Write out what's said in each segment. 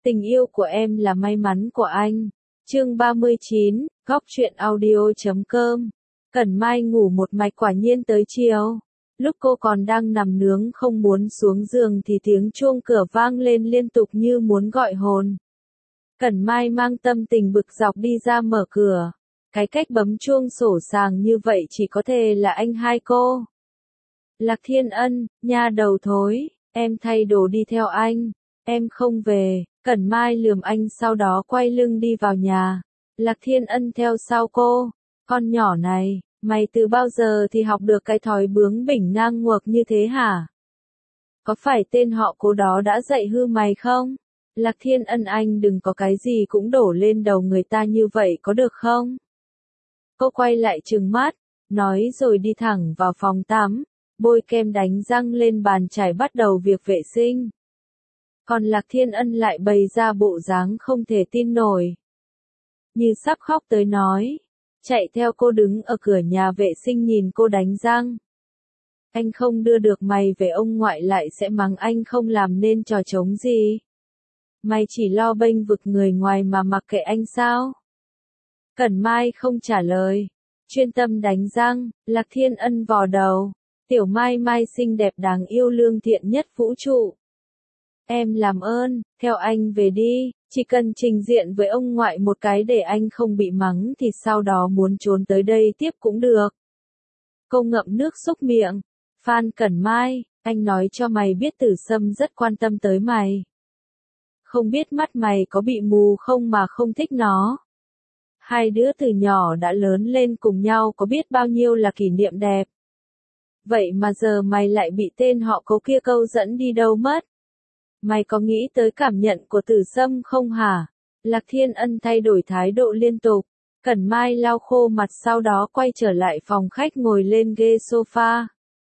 Tình yêu của em là may mắn của anh. Chương 39, Góc truyện audio.com. Cẩn Mai ngủ một mạch quả nhiên tới chiều. Lúc cô còn đang nằm nướng không muốn xuống giường thì tiếng chuông cửa vang lên liên tục như muốn gọi hồn. Cẩn Mai mang tâm tình bực dọc đi ra mở cửa. Cái cách bấm chuông sổ sàng như vậy chỉ có thể là anh hai cô. Lạc Thiên Ân, nha đầu thối, em thay đồ đi theo anh. Em không về. Cẩn Mai lườm anh sau đó quay lưng đi vào nhà. Lạc Thiên Ân theo sau cô. Con nhỏ này, mày từ bao giờ thì học được cái thói bướng bỉnh ngang ngược như thế hả? Có phải tên họ Cố đó đã dạy hư mày không? Lạc Thiên Ân, anh đừng có cái gì cũng đổ lên đầu người ta như vậy có được không? Cô quay lại trừng mắt, nói rồi đi thẳng vào phòng tắm, bôi kem đánh răng lên bàn chải bắt đầu việc vệ sinh. Còn Lạc Thiên Ân lại bày ra bộ dáng không thể tin nổi. Như sắp khóc tới nói. Chạy theo cô đứng ở cửa nhà vệ sinh nhìn cô đánh răng. Anh không đưa được mày về ông ngoại lại sẽ mắng anh không làm nên trò trống gì. Mày chỉ lo bênh vực người ngoài mà mặc kệ anh sao? Cẩn Mai không trả lời. Chuyên tâm đánh răng, Lạc Thiên Ân vò đầu. Tiểu Mai Mai xinh đẹp đáng yêu lương thiện nhất vũ trụ. Em làm ơn, theo anh về đi, chỉ cần trình diện với ông ngoại một cái để anh không bị mắng thì sau đó muốn trốn tới đây tiếp cũng được. Cô ngậm nước xúc miệng. Phan Cẩn Mai, anh nói cho mày biết Tử Sâm rất quan tâm tới mày. Không biết mắt mày có bị mù không mà không thích nó. Hai đứa từ nhỏ đã lớn lên cùng nhau có biết bao nhiêu là kỷ niệm đẹp. Vậy mà giờ mày lại bị tên họ Cố kia câu dẫn đi đâu mất? Mày có nghĩ tới cảm nhận của Tử Sâm không hả? Lạc Thiên Ân thay đổi thái độ liên tục. Cẩn Mai lau khô mặt sau đó quay trở lại phòng khách ngồi lên ghế sofa.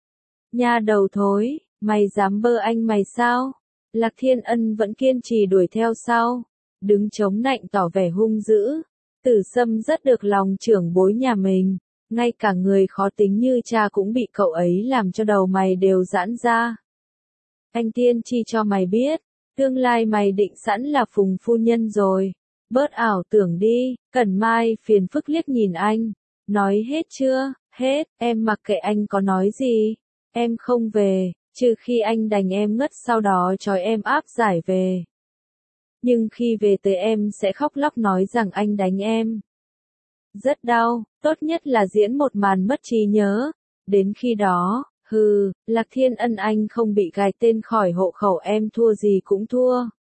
Nha đầu thối, mày dám bơ anh mày sao? Lạc Thiên Ân vẫn kiên trì đuổi theo sau. Đứng chống nạnh tỏ vẻ hung dữ. Tử Sâm rất được lòng trưởng bối nhà mình. Ngay cả người khó tính như cha cũng bị cậu ấy làm cho đầu mày đều giãn ra. Anh tiên tri cho mày biết, tương lai mày định sẵn là Phùng phu nhân rồi. Bớt ảo tưởng đi. Cẩn Mai phiền phức liếc nhìn anh. Nói hết chưa? Hết, em mặc kệ anh có nói gì. Em không về, trừ khi anh đành em ngất sau đó trói em áp giải về. Nhưng khi về tới em sẽ khóc lóc nói rằng anh đánh em. Rất đau, tốt nhất là diễn một màn mất trí nhớ. Đến khi đó, Lạc Thiên Ân, anh không bị gài tên khỏi hộ khẩu em thua gì cũng thua.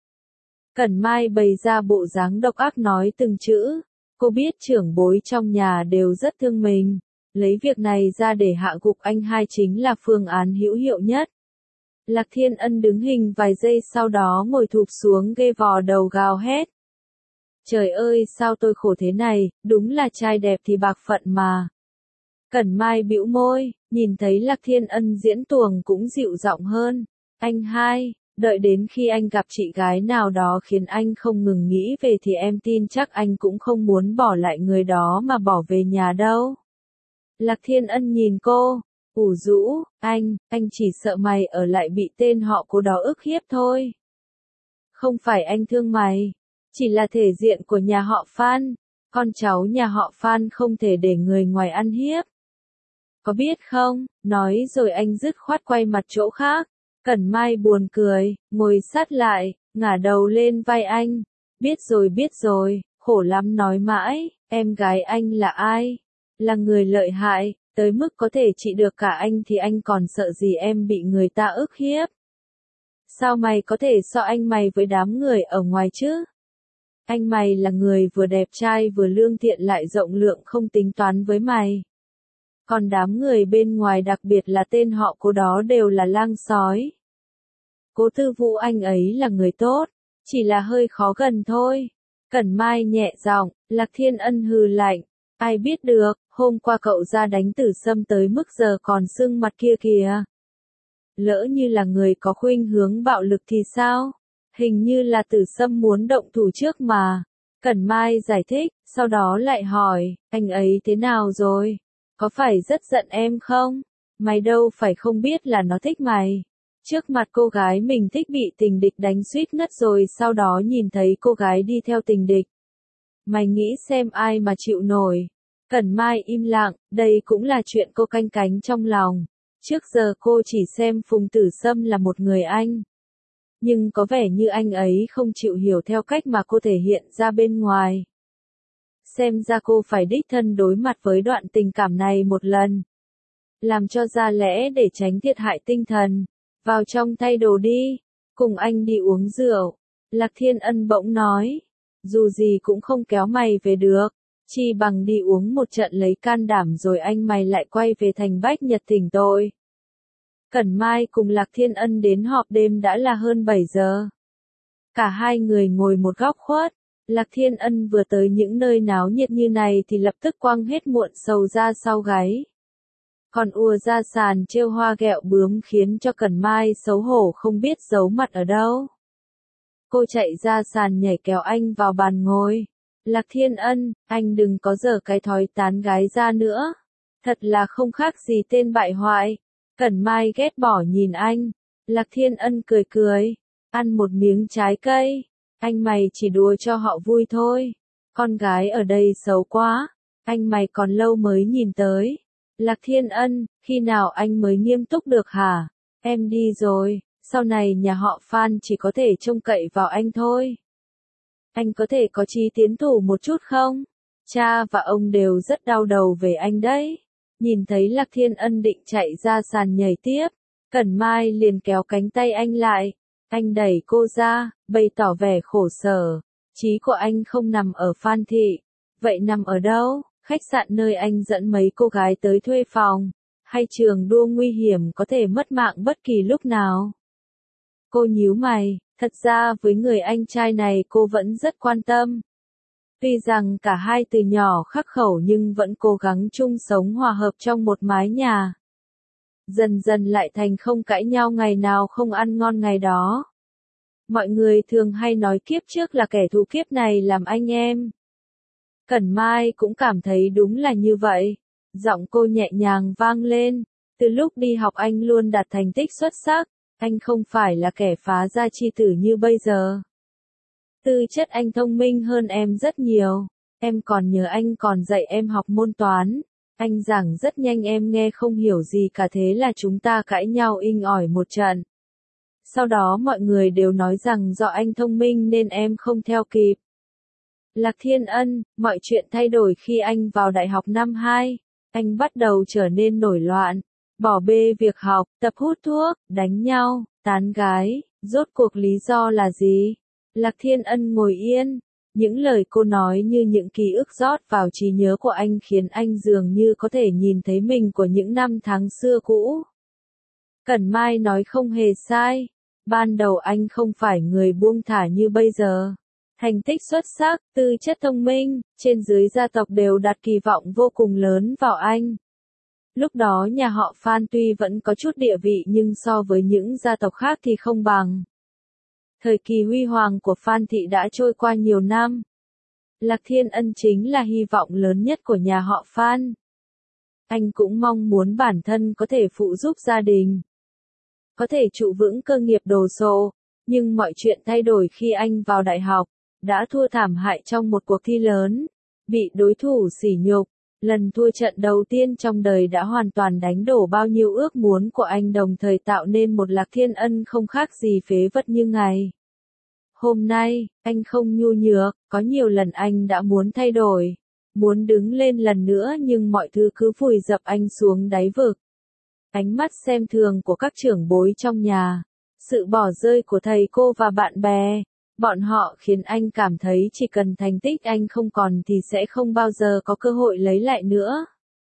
Cẩn Mai bày ra bộ dáng độc ác nói từng chữ. Cô biết trưởng bối trong nhà đều rất thương mình. Lấy việc này ra để hạ gục anh hai chính là phương án hữu hiệu nhất. Lạc Thiên Ân đứng hình vài giây sau đó ngồi thụp xuống ghê vò đầu gào hét. Trời ơi sao tôi khổ thế này, đúng là trai đẹp thì bạc phận mà. Cẩn Mai bĩu môi, nhìn thấy Lạc Thiên Ân diễn tuồng cũng dịu giọng hơn. Anh hai, đợi đến khi anh gặp chị gái nào đó khiến anh không ngừng nghĩ về thì em tin chắc anh cũng không muốn bỏ lại người đó mà bỏ về nhà đâu. Lạc Thiên Ân nhìn cô, ủ rũ, anh chỉ sợ mày ở lại bị tên họ Cố đó ức hiếp thôi. Không phải anh thương mày, chỉ là thể diện của nhà họ Phan, con cháu nhà họ Phan không thể để người ngoài ăn hiếp. Có biết không, nói rồi anh dứt khoát quay mặt chỗ khác. Cẩn Mai buồn cười, ngồi sát lại, ngả đầu lên vai anh. Biết rồi, khổ lắm nói mãi, em gái anh là ai? Là người lợi hại, tới mức có thể trị được cả anh thì anh còn sợ gì em bị người ta ức hiếp? Sao mày có thể so anh mày với đám người ở ngoài chứ? Anh mày là người vừa đẹp trai vừa lương thiện lại rộng lượng không tính toán với mày. Còn đám người bên ngoài đặc biệt là tên họ Cố đó đều là lang sói. Cố Tư Vũ anh ấy là người tốt, chỉ là hơi khó gần thôi. Cẩn Mai nhẹ giọng, Lạc Thiên Ân hừ lạnh. Ai biết được, hôm qua cậu ra đánh Tử Sâm tới mức giờ còn sưng mặt kia kìa. Lỡ như là người có khuynh hướng bạo lực thì sao? Hình như là Tử Sâm muốn động thủ trước mà. Cẩn Mai giải thích, sau đó lại hỏi, anh ấy thế nào rồi? Có phải rất giận em không? Mày đâu phải không biết là nó thích mày. Trước mặt cô gái mình thích bị tình địch đánh suýt ngất rồi sau đó nhìn thấy cô gái đi theo tình địch. Mày nghĩ xem ai mà chịu nổi. Cẩn Mai im lặng, đây cũng là chuyện cô canh cánh trong lòng. Trước giờ cô chỉ xem Phùng Tử Sâm là một người anh. Nhưng có vẻ như anh ấy không chịu hiểu theo cách mà cô thể hiện ra bên ngoài. Xem ra cô phải đích thân đối mặt với đoạn tình cảm này một lần. Làm cho ra lẽ để tránh thiệt hại tinh thần. Vào trong thay đồ đi, cùng anh đi uống rượu. Lạc Thiên Ân bỗng nói, dù gì cũng không kéo mày về được, chi bằng đi uống một trận lấy can đảm rồi anh mày lại quay về thành Bách Nhật thỉnh tội. Cẩn Mai cùng Lạc Thiên Ân đến họp đêm đã là hơn 7 giờ. Cả hai người ngồi một góc khuất. Lạc Thiên Ân vừa tới những nơi náo nhiệt như này thì lập tức quăng hết muộn sầu ra sau gáy. Còn ùa ra sàn trêu hoa ghẹo bướm khiến cho Cẩn Mai xấu hổ không biết giấu mặt ở đâu. Cô chạy ra sàn nhảy kéo anh vào bàn ngồi. Lạc Thiên Ân, anh đừng có dở cái thói tán gái ra nữa. Thật là không khác gì tên bại hoại. Cẩn Mai ghét bỏ nhìn anh. Lạc Thiên Ân cười cười. Ăn một miếng trái cây. Anh mày chỉ đùa cho họ vui thôi. Con gái ở đây xấu quá. Anh mày còn lâu mới nhìn tới. Lạc Thiên Ân, khi nào anh mới nghiêm túc được hả? Em đi rồi, sau này nhà họ Phan chỉ có thể trông cậy vào anh thôi. Anh có thể có chí tiến thủ một chút không? Cha và ông đều rất đau đầu về anh đấy. Nhìn thấy Lạc Thiên Ân định chạy ra sàn nhảy tiếp, Cẩn Mai liền kéo cánh tay anh lại. Anh đẩy cô ra, bày tỏ vẻ khổ sở. Chí của anh không nằm ở Phan Thị. Vậy nằm ở đâu? Khách sạn nơi anh dẫn mấy cô gái tới thuê phòng, hay trường đua nguy hiểm có thể mất mạng bất kỳ lúc nào? Cô nhíu mày, thật ra với người anh trai này cô vẫn rất quan tâm. Tuy rằng cả hai từ nhỏ khắc khẩu nhưng vẫn cố gắng chung sống hòa hợp trong một mái nhà. Dần dần lại thành không cãi nhau ngày nào không ăn ngon ngày đó. Mọi người thường hay nói kiếp trước là kẻ thù kiếp này làm anh em. Cẩn Mai cũng cảm thấy đúng là như vậy. Giọng cô nhẹ nhàng vang lên. Từ lúc đi học anh luôn đạt thành tích xuất sắc. Anh không phải là kẻ phá gia chi tử như bây giờ. Tư chất anh thông minh hơn em rất nhiều. Em còn nhớ anh còn dạy em học môn toán. Anh giảng rất nhanh em nghe không hiểu gì cả thế là chúng ta cãi nhau inh ỏi một trận. Sau đó mọi người đều nói rằng do anh thông minh nên em không theo kịp. Lạc Thiên Ân, mọi chuyện thay đổi khi anh vào đại học năm 2. Anh bắt đầu trở nên nổi loạn. Bỏ bê việc học, tập hút thuốc, đánh nhau, tán gái. Rốt cuộc lý do là gì? Lạc Thiên Ân ngồi yên. Những lời cô nói như những ký ức rót vào trí nhớ của anh khiến anh dường như có thể nhìn thấy mình của những năm tháng xưa cũ. Cẩn Mai nói không hề sai. Ban đầu anh không phải người buông thả như bây giờ. Thành tích xuất sắc, tư chất thông minh, trên dưới gia tộc đều đặt kỳ vọng vô cùng lớn vào anh. Lúc đó nhà họ Phan tuy vẫn có chút địa vị nhưng so với những gia tộc khác thì không bằng. Thời kỳ huy hoàng của Phan Thị đã trôi qua nhiều năm. Lạc Thiên Ân chính là hy vọng lớn nhất của nhà họ Phan. Anh cũng mong muốn bản thân có thể phụ giúp gia đình. Có thể trụ vững cơ nghiệp đồ sộ. Nhưng mọi chuyện thay đổi khi anh vào đại học. Đã thua thảm hại trong một cuộc thi lớn. Bị đối thủ sỉ nhục. Lần thua trận đầu tiên trong đời đã hoàn toàn đánh đổ bao nhiêu ước muốn của anh đồng thời tạo nên một Lạc Thiên Ân không khác gì phế vật như ngày. Hôm nay, anh không nhu nhược, có nhiều lần anh đã muốn thay đổi. Muốn đứng lên lần nữa nhưng mọi thứ cứ vùi dập anh xuống đáy vực. Ánh mắt xem thường của các trưởng bối trong nhà. Sự bỏ rơi của thầy cô và bạn bè. Bọn họ khiến anh cảm thấy chỉ cần thành tích anh không còn thì sẽ không bao giờ có cơ hội lấy lại nữa.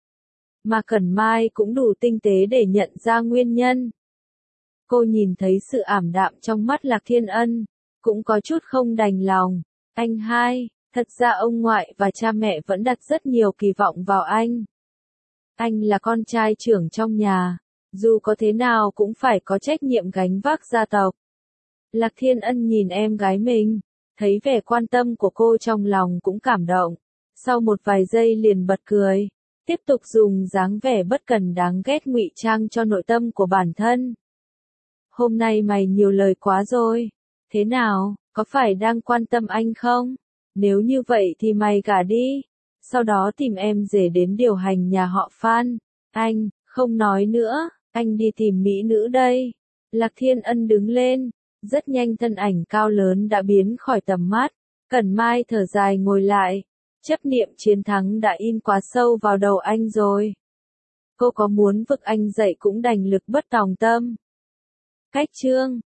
Mà Cẩn Mai cũng đủ tinh tế để nhận ra nguyên nhân. Cô nhìn thấy sự ảm đạm trong mắt Lạc Thiên Ân, cũng có chút không đành lòng. Anh hai, thật ra ông ngoại và cha mẹ vẫn đặt rất nhiều kỳ vọng vào anh. Anh là con trai trưởng trong nhà, dù có thế nào cũng phải có trách nhiệm gánh vác gia tộc. Lạc Thiên Ân nhìn em gái mình, thấy vẻ quan tâm của cô trong lòng cũng cảm động. Sau một vài giây liền bật cười, tiếp tục dùng dáng vẻ bất cần đáng ghét ngụy trang cho nội tâm của bản thân. hôm nay mày nhiều lời quá rồi. Thế nào, có phải đang quan tâm anh không? Nếu như vậy thì mày gả đi. Sau đó tìm em rể đến điều hành nhà họ Phan. Anh, không nói nữa, anh đi tìm mỹ nữ đây. Lạc Thiên Ân đứng lên, rất nhanh thân ảnh cao lớn đã biến khỏi tầm mắt. Cẩn Mai thở dài ngồi lại, chấp niệm chiến thắng đã in quá sâu vào đầu anh rồi. Cô có muốn vực anh dậy cũng đành lực bất tòng tâm. Cách chương